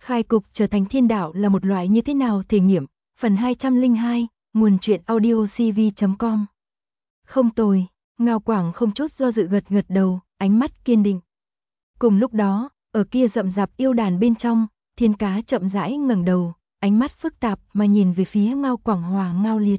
Khai cục trở thành thiên đạo là một loại như thế nào thể nghiệm, phần 202, nguồn truyện audio cv.com. Không tồi, Ngao Quảng không chút do dự gật gật đầu, ánh mắt kiên định. Cùng lúc đó, ở kia rậm rạp yêu đàn bên trong, Thiên Cá chậm rãi ngẩng đầu, ánh mắt phức tạp mà nhìn về phía Ngao Quảng Hòa Ngao Liệt.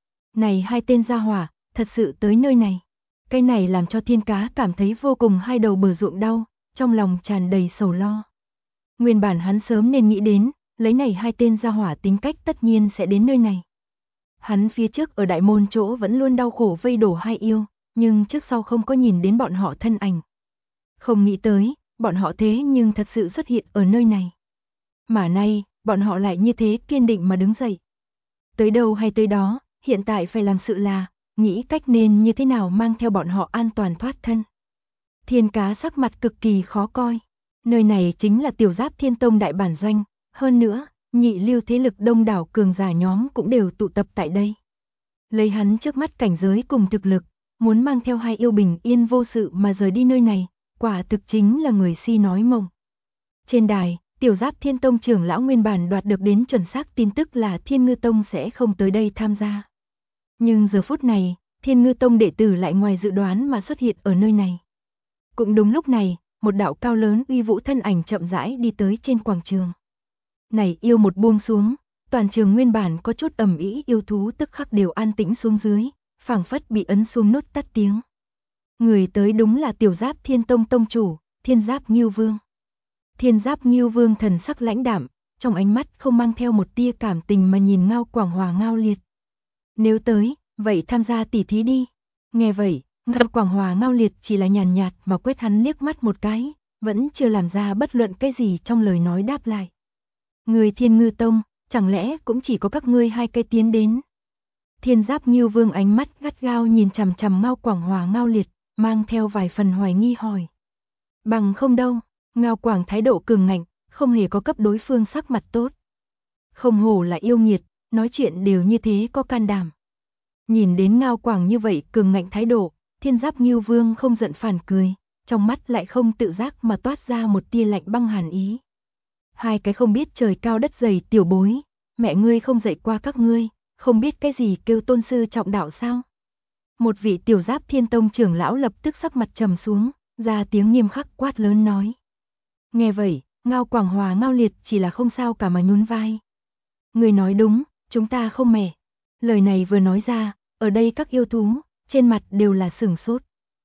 Này hai tên gia hỏa, thật sự tới nơi này. Cái này làm cho Thiên Cá cảm thấy vô cùng hai đầu bờ ruộng đau, trong lòng tràn đầy sầu lo. Nguyên bản hắn sớm nên nghĩ đến, lấy này hai tên gia hỏa tính cách tất nhiên sẽ đến nơi này. Hắn phía trước ở đại môn chỗ vẫn luôn đau khổ vây đổ hai yêu, nhưng trước sau không có nhìn đến bọn họ thân ảnh. Không nghĩ tới, bọn họ thế nhưng thật sự xuất hiện ở nơi này. Mà nay, bọn họ lại như thế kiên định mà đứng dậy. Tới đâu hay tới đó, hiện tại phải làm sự là, nghĩ cách nên như thế nào mang theo bọn họ an toàn thoát thân. Thiên Cá sắc mặt cực kỳ khó coi. Nơi này chính là Tiểu Giáp Thiên Tông đại bản doanh, hơn nữa, nhị lưu thế lực đông đảo cường giả nhóm cũng đều tụ tập tại đây. Lấy hắn trước mắt cảnh giới cùng thực lực, muốn mang theo hai yêu bình yên vô sự mà rời đi nơi này, quả thực chính là người si nói mộng. Trên đài, Tiểu Giáp Thiên Tông trưởng lão nguyên bản đoạt được đến chuẩn xác tin tức là Thiên Ngư Tông sẽ không tới đây tham gia. Nhưng giờ phút này, Thiên Ngư Tông đệ tử lại ngoài dự đoán mà xuất hiện ở nơi này. Cũng đúng lúc này, một đạo cao lớn uy vũ thân ảnh chậm rãi đi tới trên quảng trường. Này yêu một buông xuống, toàn trường nguyên bản có chút ầm ĩ yêu thú tức khắc đều an tĩnh xuống dưới, phảng phất bị ấn xuống nút tắt tiếng. Người tới đúng là Tiểu Giáp Thiên Tông tông chủ, Thiên Giáp Ngưu Vương. Thiên Giáp Ngưu Vương thần sắc lãnh đạm, trong ánh mắt không mang theo một tia cảm tình mà nhìn Ngao Quảng Hòa Ngao Liệt. Nếu tới, vậy tham gia tỉ thí đi. Nghe vậy, Ngao Quảng Hòa Ngao Liệt chỉ là nhàn nhạt mà quét hắn liếc mắt một cái, vẫn chưa làm ra bất luận cái gì trong lời nói đáp lại. Người Thiên Ngư Tông, chẳng lẽ cũng chỉ có các ngươi hai cây tiến đến? Thiên Giáp Ngưu Vương ánh mắt gắt gao nhìn chằm chằm Ngao Quảng Hòa Ngao Liệt, mang theo vài phần hoài nghi hỏi. Bằng không đâu, Ngao Quảng thái độ cường ngạnh, không hề có cấp đối phương sắc mặt tốt. Không hổ là yêu nghiệt, nói chuyện đều như thế có can đảm. Nhìn đến Ngao Quảng như vậy cường ngạnh thái độ, Thiên Giáp Ngưu Vương không giận phản cười, trong mắt lại không tự giác mà toát ra một tia lạnh băng hàn ý. Hai cái không biết trời cao đất dày tiểu bối, mẹ ngươi không dạy qua các ngươi, không biết cái gì kêu tôn sư trọng đạo sao? Một vị Tiểu Giáp Thiên Tông trưởng lão lập tức sắc mặt trầm xuống, ra tiếng nghiêm khắc quát lớn nói. Nghe vậy, Ngao Quảng Hòa Ngao Liệt chỉ là không sao cả mà nhún vai. Người nói đúng, chúng ta không mẹ. Lời này vừa nói ra, ở đây các yêu thú, trên mặt đều là sửng sốt.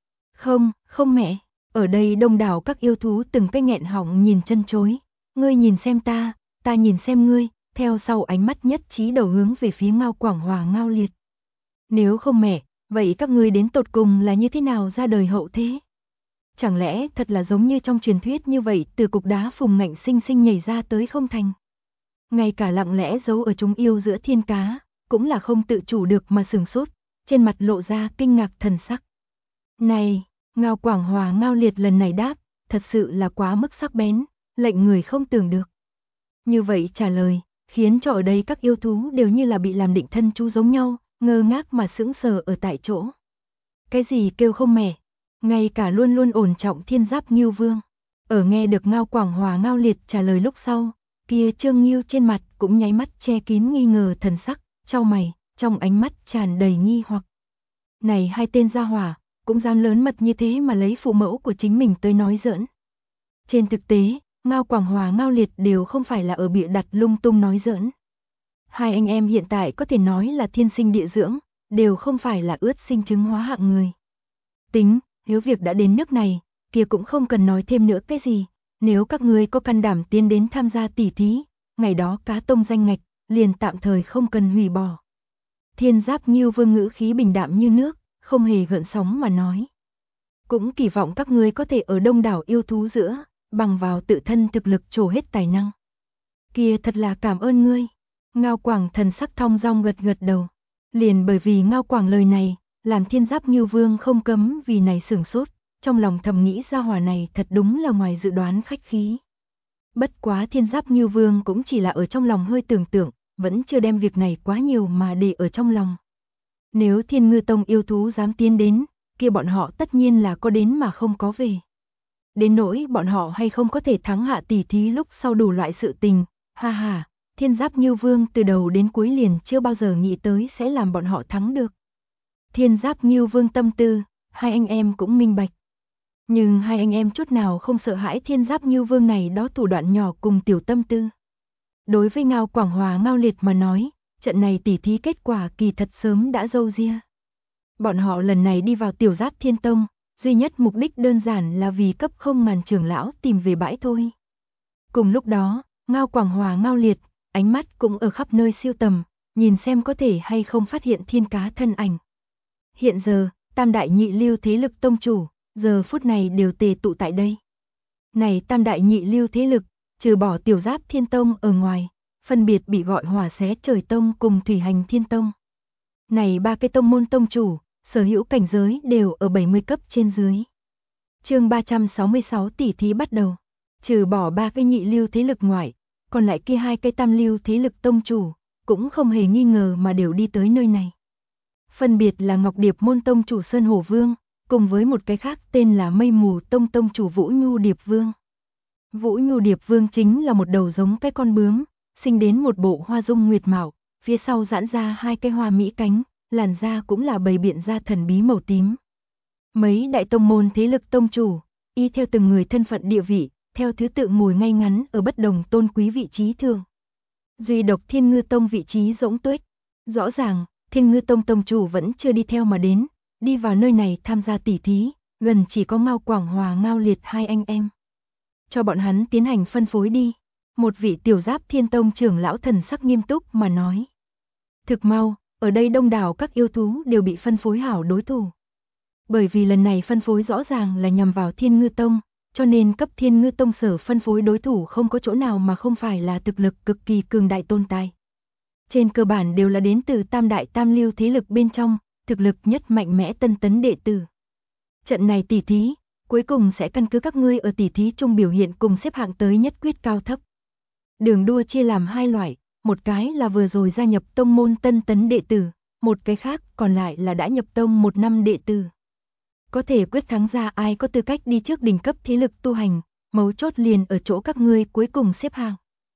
Không mẹ, ở đây đông đảo các yêu thú từng cái nghẹn họng nhìn chân chối. Ngươi nhìn xem ta nhìn xem ngươi, theo sau ánh mắt nhất trí đầu hướng về phía Ngao Quảng Hòa Ngao Liệt. Nếu không mẹ, vậy các ngươi đến tột cùng là như thế nào ra đời hậu thế? Chẳng lẽ thật là giống như trong truyền thuyết như vậy từ cục đá phùng ngạnh sinh sinh nhảy ra tới không thành? Ngay cả lặng lẽ giấu ở chúng yêu giữa Thiên Cá, cũng là không tự chủ được mà sửng sốt, trên mặt lộ ra kinh ngạc thần sắc. Này, Ngao Quảng Hòa Ngao Liệt lần này đáp, thật sự là quá mức sắc bén, lệnh người không tưởng được. Như vậy trả lời, khiến cho ở đây các yêu thú đều như là bị làm định thân chú giống nhau, ngơ ngác mà sững sờ ở tại chỗ. Cái gì kêu không mẻ? Ngay cả luôn luôn ổn trọng Thiên Giáp Ngưu Vương, ở nghe được Ngao Quảng Hòa Ngao Liệt trả lời lúc sau, kia Trương Ngưu trên mặt cũng nháy mắt che kín nghi ngờ thần sắc, chau mày, trong ánh mắt tràn đầy nghi hoặc. Này hai tên gia hỏa, cũng dám lớn mật như thế mà lấy phụ mẫu của chính mình tới nói giỡn. Trên thực tế, Ngao Quảng Hòa Ngao Liệt đều không phải là ở bịa đặt lung tung nói giỡn. Hai anh em hiện tại có thể nói là thiên sinh địa dưỡng, đều không phải là ướt sinh chứng hóa hạng người. Tính, nếu việc đã đến nước này, kia cũng không cần nói thêm nữa cái gì, nếu các ngươi có can đảm tiến đến tham gia tỉ thí, ngày đó Cá Tông danh ngạch, liền tạm thời không cần hủy bỏ. Thiên Giáp Ngưu Vương ngữ khí bình đạm như nước, không hề gợn sóng mà nói. Cũng kỳ vọng các ngươi có thể ở đông đảo yêu thú giữa, bằng vào tự thân thực lực trổ hết tài năng. Kia thật là cảm ơn ngươi. Ngao Quảng thần sắc thong dong gật gật đầu. Liền bởi vì Ngao Quảng lời này, làm Thiên Giáp Ngưu Vương không cấm vì này sửng sốt, trong lòng thầm nghĩ gia hỏa này thật đúng là ngoài dự đoán khách khí. Bất quá Thiên Giáp Ngưu Vương cũng chỉ là ở trong lòng hơi tưởng tượng, vẫn chưa đem việc này quá nhiều mà để ở trong lòng. Nếu Thiên Ngư Tông yêu thú dám tiến đến, kia bọn họ tất nhiên là có đến mà không có về. Đến nỗi bọn họ hay không có thể thắng hạ tỷ thí lúc sau đủ loại sự tình, ha ha, Thiên Giáp Ngưu Vương từ đầu đến cuối liền chưa bao giờ nghĩ tới sẽ làm bọn họ thắng được. Thiên Giáp Ngưu Vương tâm tư, hai anh em cũng minh bạch. Nhưng hai anh em chút nào không sợ hãi Thiên Giáp Ngưu Vương này đó thủ đoạn nhỏ cùng tiểu tâm tư. Đối với Ngao Quảng Hòa Ngao Liệt mà nói, trận này tỉ thí kết quả kỳ thật sớm đã râu ria. Bọn họ lần này đi vào Tiểu Giáp Thiên Tông, duy nhất mục đích đơn giản là vì cấp không màn trưởng lão tìm về bãi thôi. Cùng lúc đó, Ngao Quảng Hòa Ngao Liệt, ánh mắt cũng ở khắp nơi siêu tầm, nhìn xem có thể hay không phát hiện thiên cá thân ảnh. Hiện giờ, tam đại nhị lưu thế lực tông chủ, giờ phút này đều tề tụ tại đây. Này tam đại nhị lưu thế lực, trừ bỏ Tiểu Giáp Thiên Tông ở ngoài, phân biệt bị gọi Hỏa Xé Trời Tông cùng Thủy Hành Thiên Tông. Này ba cái tông môn tông chủ, sở hữu cảnh giới đều ở 70 cấp trên dưới. Chương 366 tỷ thí bắt đầu. Trừ bỏ ba cái nhị lưu thế lực ngoại, còn lại kia hai cái tam lưu thế lực tông chủ, cũng không hề nghi ngờ mà đều đi tới nơi này. Phân biệt là Ngọc Điệp môn tông chủ Sơn Hổ Vương, cùng với một cái khác tên là Mây Mù tông tông chủ Vũ Nhu Điệp Vương. Vũ Nhu Điệp Vương chính là một đầu giống cái con bướm, sinh đến một bộ hoa dung nguyệt mạo, phía sau giãn ra hai cái hoa mỹ cánh, làn da cũng là bày biện ra thần bí màu tím. Mấy đại tông môn thế lực tông chủ, y theo từng người thân phận địa vị, theo thứ tự ngồi ngay ngắn ở bất đồng tôn quý vị trí thường. Duy độc Thiên Ngư Tông vị trí rỗng tuếch. Rõ ràng, Thiên Ngư Tông tông chủ vẫn chưa đi theo mà đến, đi vào nơi này tham gia tỉ thí, gần chỉ có Ngao Quảng Hòa Ngao Liệt hai anh em. Cho bọn hắn tiến hành phân phối đi. Một vị Tiểu Giáp Thiên Tông trưởng lão thần sắc nghiêm túc mà nói. Thực mau, ở đây đông đảo các yêu thú đều bị phân phối hảo đối thủ. Bởi vì lần này phân phối rõ ràng là nhằm vào Thiên Ngư Tông, cho nên cấp Thiên Ngư Tông sở phân phối đối thủ không có chỗ nào mà không phải là thực lực cực kỳ cường đại tồn tại. Trên cơ bản đều là đến từ tam đại tam lưu thế lực bên trong, thực lực nhất mạnh mẽ tân tấn đệ tử. Trận này tỉ thí, cuối cùng sẽ căn cứ các ngươi ở tỉ thí chung biểu hiện cùng xếp hạng tới nhất quyết cao thấp. Đường đua chia làm hai loại, một cái là vừa rồi gia nhập tông môn tân tấn đệ tử, một cái khác còn lại là đã nhập tông một năm đệ tử. Có thể quyết thắng ra ai có tư cách đi trước đỉnh cấp thế lực tu hành, mấu chốt liền ở chỗ các ngươi cuối cùng xếp hạng.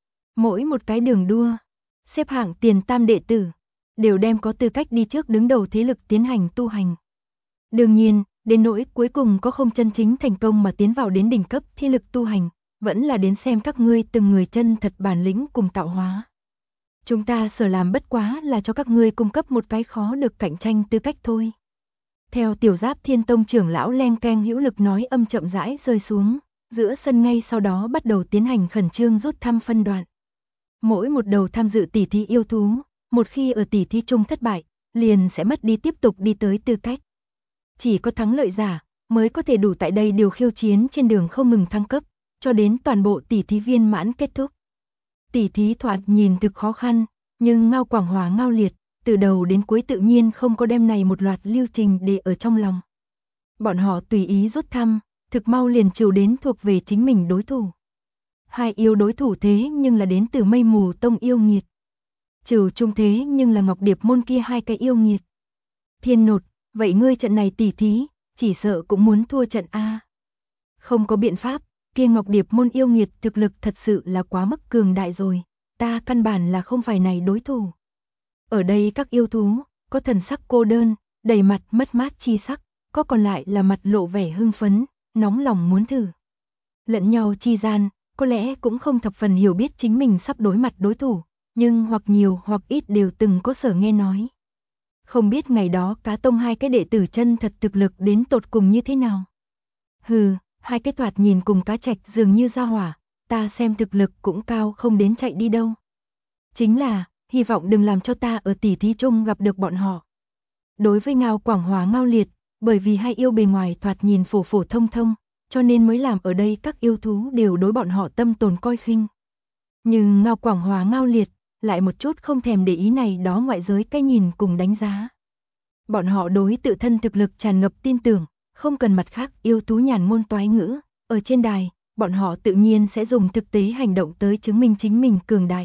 Mỗi một cái đường đua, xếp hạng tiền tam đệ tử, đều đem có tư cách đi trước đứng đầu thế lực tiến hành tu hành. Đương nhiên, đến nỗi cuối cùng có không chân chính thành công mà tiến vào đến đỉnh cấp thế lực tu hành, vẫn là đến xem các ngươi từng người chân thật bản lĩnh cùng tạo hóa. Chúng ta sở làm bất quá là cho các ngươi cung cấp một cái khó được cạnh tranh tư cách thôi. Theo Tiểu Giáp Thiên Tông trưởng lão len keng hữu lực nói âm chậm rãi rơi xuống, giữa sân ngay sau đó bắt đầu tiến hành khẩn trương rút thăm phân đoạn. Mỗi một đầu tham dự tỉ thí yêu thú, một khi ở tỉ thí chung thất bại, liền sẽ mất đi tiếp tục đi tới tư cách. Chỉ có thắng lợi giả mới có thể đủ tại đây điều khiêu chiến trên đường không ngừng thăng cấp, cho đến toàn bộ tỉ thí viên mãn kết thúc. Tỉ thí thoạt nhìn thực khó khăn, nhưng Ngao Quảng Hòa Ngao Liệt, từ đầu đến cuối tự nhiên không có đem này một loạt lưu trình để ở trong lòng. Bọn họ tùy ý rút thăm, thực mau liền chiều đến thuộc về chính mình đối thủ. Hai yêu đối thủ thế nhưng là đến từ Mây Mù Tông yêu nghiệt. Trừ trung thế nhưng là Ngọc Điệp môn kia hai cái yêu nghiệt. Thiên Nột, vậy ngươi trận này tỉ thí, chỉ sợ cũng muốn thua trận A. Không có biện pháp, kia Ngọc Điệp môn yêu nghiệt thực lực thật sự là quá mức cường đại rồi, ta căn bản là không phải này đối thủ. Ở đây các yêu thú, có thần sắc cô đơn, đầy mặt mất mát chi sắc, có còn lại là mặt lộ vẻ hưng phấn, nóng lòng muốn thử. Lẫn nhau chi gian, có lẽ cũng không thập phần hiểu biết chính mình sắp đối mặt đối thủ, nhưng hoặc nhiều hoặc ít đều từng có sở nghe nói. Không biết ngày đó Cá Tông hai cái đệ tử chân thật thực lực đến tột cùng như thế nào. Hừ, hai cái thoạt nhìn cùng cá trạch dường như ra hỏa, ta xem thực lực cũng cao không đến chạy đi đâu. Chính là, hy vọng đừng làm cho ta ở tỉ thí chung gặp được bọn họ. Đối với Ngao Quảng Hòa Ngao Liệt, bởi vì hai yêu bề ngoài thoạt nhìn phổ phổ thông thông, cho nên mới làm ở đây các yêu thú đều đối bọn họ tâm tồn coi khinh. Nhưng Ngao Quảng Hòa Ngao Liệt lại một chút không thèm để ý này đó ngoại giới cái nhìn cùng đánh giá. Bọn họ đối tự thân thực lực tràn ngập tin tưởng, không cần mặt khác yêu thú nhàn ngôn toái ngữ, ở trên đài, bọn họ tự nhiên sẽ dùng thực tế hành động tới chứng minh chính mình cường đại.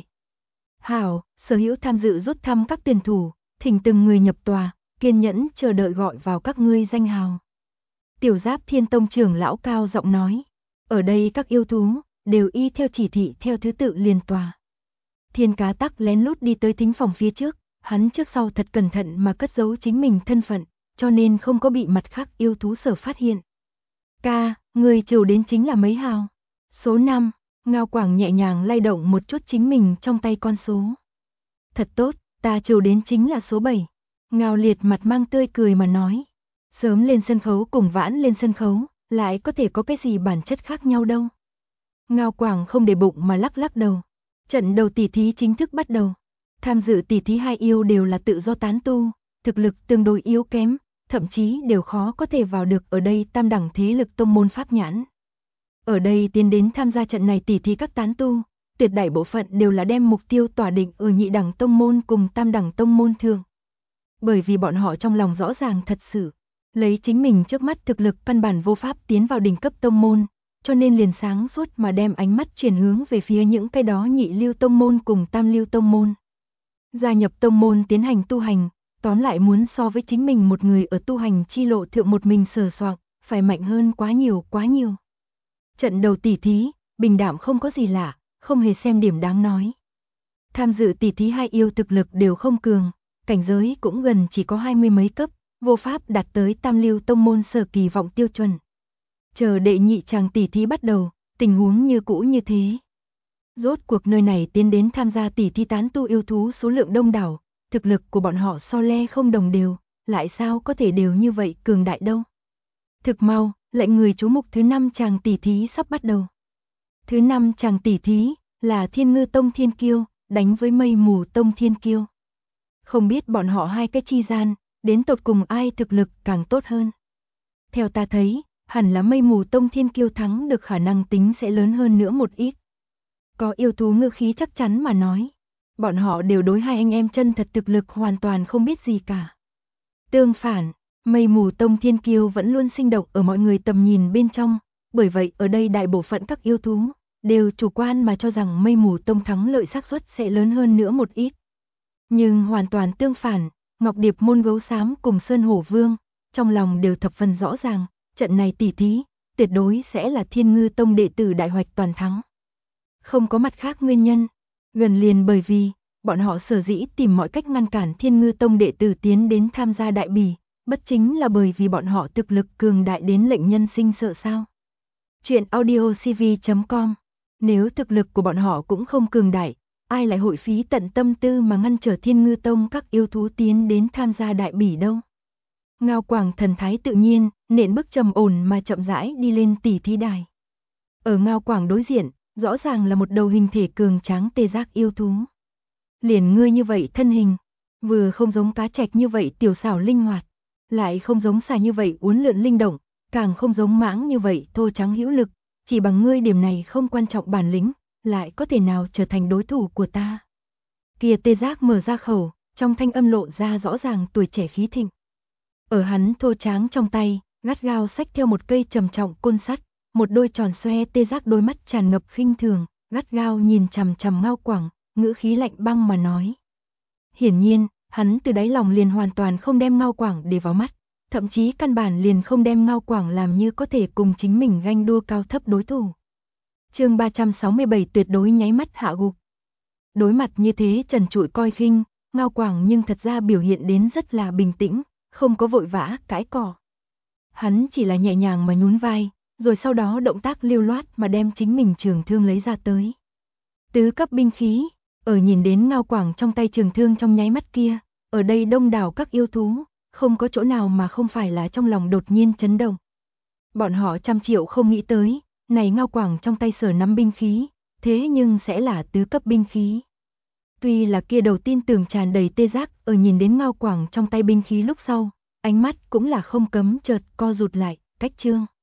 Hảo, sở hữu tham dự rút thăm các tuyển thủ, thỉnh từng người nhập tòa, kiên nhẫn chờ đợi gọi vào các ngươi danh hào. Tiểu Giáp Thiên Tông trưởng lão cao giọng nói, Ở đây các yêu thú đều y theo chỉ thị theo thứ tự liền tòa. Thiên Cá Tắc lén lút đi tới thính phòng phía trước, hắn trước sau thật cẩn thận mà cất giấu chính mình thân phận, cho nên không có bị mặt khác yêu thú sở phát hiện. Ca, người trừ đến chính là mấy hào? Số 5, Ngao Quảng nhẹ nhàng lay động một chút chính mình trong tay con số. Thật tốt, ta trừ đến chính là số 7. Ngao Liệt mặt mang tươi cười mà nói. Sớm lên sân khấu cùng vãn lên sân khấu, lại có thể có cái gì bản chất khác nhau đâu. Ngao Quảng không để bụng mà lắc lắc đầu. Trận đầu tỷ thí chính thức bắt đầu. Tham dự tỷ thí hai yêu đều là tự do tán tu, thực lực tương đối yếu kém, thậm chí đều khó có thể vào được ở đây tam đẳng thế lực tông môn pháp nhãn. Ở đây tiến đến tham gia trận này tỷ thí các tán tu, tuyệt đại bộ phận đều là đem mục tiêu tỏa định ở nhị đẳng tông môn cùng tam đẳng tông môn thường. Bởi vì bọn họ trong lòng rõ ràng thật sự, lấy chính mình trước mắt thực lực căn bản vô pháp tiến vào đỉnh cấp tông môn, cho nên liền sáng suốt mà đem ánh mắt chuyển hướng về phía những cái đó nhị lưu tông môn cùng tam lưu tông môn. Gia nhập tông môn tiến hành tu hành, tóm lại muốn so với chính mình một người ở tu hành chi lộ thượng một mình sờ soạng, phải mạnh hơn quá nhiều quá nhiều. Trận đầu tỷ thí, bình đạm không có gì lạ, không hề xem điểm đáng nói. Tham dự tỷ thí hai yêu thực lực đều không cường, cảnh giới cũng gần chỉ có 20 mấy cấp, vô pháp đạt tới tam lưu tông môn sở kỳ vọng tiêu chuẩn. Chờ đệ nhị chàng tỷ thí bắt đầu, tình huống như cũ như thế. Rốt cuộc nơi này tiến đến tham gia tỷ thí tán tu yêu thú số lượng đông đảo, thực lực của bọn họ so le không đồng đều, lại sao có thể đều như vậy cường đại đâu. Thực mau, lệnh người chú mục thứ 5 chàng tỷ thí sắp bắt đầu. Thứ 5 chàng tỷ thí là Thiên Ngư Tông Thiên Kiêu, đánh với Mây Mù Tông Thiên Kiêu. Không biết bọn họ hai cái chi gian, đến tột cùng ai thực lực càng tốt hơn. Theo ta thấy, hẳn là Mây Mù Tông Thiên Kiêu thắng được khả năng tính sẽ lớn hơn nữa một ít. Có yêu thú ngư khí chắc chắn mà nói. Bọn họ đều đối hai anh em chân thật thực lực hoàn toàn không biết gì cả. Tương phản, Mây Mù Tông Thiên Kiêu vẫn luôn sinh động ở mọi người tầm nhìn bên trong, bởi vậy ở đây đại bộ phận các yêu thú đều chủ quan mà cho rằng Mây Mù Tông thắng lợi xác suất sẽ lớn hơn nữa một ít. Nhưng hoàn toàn tương phản, Ngọc Điệp Môn Gấu Xám cùng Sơn Hổ Vương, trong lòng đều thập phần rõ ràng, trận này tỷ thí, tuyệt đối sẽ là Thiên Ngư Tông đệ tử đại hoạch toàn thắng. Không có mặt khác nguyên nhân, gần liền bởi vì, bọn họ sở dĩ tìm mọi cách ngăn cản Thiên Ngư Tông đệ tử tiến đến tham gia đại bỉ, bất chính là bởi vì bọn họ thực lực cường đại đến lệnh nhân sinh sợ sao. Chuyện audiocv.com. Nếu thực lực của bọn họ cũng không cường đại, ai lại hội phí tận tâm tư mà ngăn trở Thiên Ngư Tông các yêu thú tiến đến tham gia đại bỉ đâu. Ngao Quảng thần thái tự nhiên, nện bước trầm ổn mà chậm rãi đi lên tỷ thí đài. Ở Ngao Quảng đối diện, rõ ràng là một đầu hình thể cường tráng tê giác yêu thú. Liền ngươi như vậy thân hình, vừa không giống cá trạch như vậy tiểu xảo linh hoạt, lại không giống xà như vậy uốn lượn linh động, càng không giống mãng như vậy thô trắng hữu lực, chỉ bằng ngươi điểm này không quan trọng bản lĩnh, lại có thể nào trở thành đối thủ của ta. Kia tê giác mở ra khẩu, trong thanh âm lộ ra rõ ràng tuổi trẻ khí thịnh. Ở hắn thô tráng trong tay, gắt gao xách theo một cây trầm trọng côn sắt, một đôi tròn xoe tê giác đôi mắt tràn ngập khinh thường, gắt gao nhìn chằm chằm Ngao Quảng, ngữ khí lạnh băng mà nói. Hiển nhiên, hắn từ đáy lòng liền hoàn toàn không đem Ngao Quảng để vào mắt, thậm chí căn bản liền không đem Ngao Quảng làm như có thể cùng chính mình ganh đua cao thấp đối thủ. Chương 367 tuyệt đối nháy mắt hạ gục. Đối mặt như thế trần trụi coi khinh, Ngao Quảng nhưng thật ra biểu hiện đến rất là bình tĩnh, không có vội vã cãi cỏ. Hắn chỉ là nhẹ nhàng mà nhún vai, rồi sau đó động tác lưu loát mà đem chính mình trường thương lấy ra tới. Tứ cấp binh khí, ở nhìn đến Ngao Quảng trong tay trường thương trong nháy mắt kia, ở đây đông đảo các yêu thú, không có chỗ nào mà không phải là trong lòng đột nhiên chấn động. Bọn họ trăm triệu không nghĩ tới, này Ngao Quảng trong tay sở nắm binh khí, thế nhưng sẽ là tứ cấp binh khí. Tuy là kia đầu tin tưởng tràn đầy tê giác ở nhìn đến Ngao Quảng trong tay binh khí lúc sau, ánh mắt cũng là không cấm chợt co rụt lại, cách trương.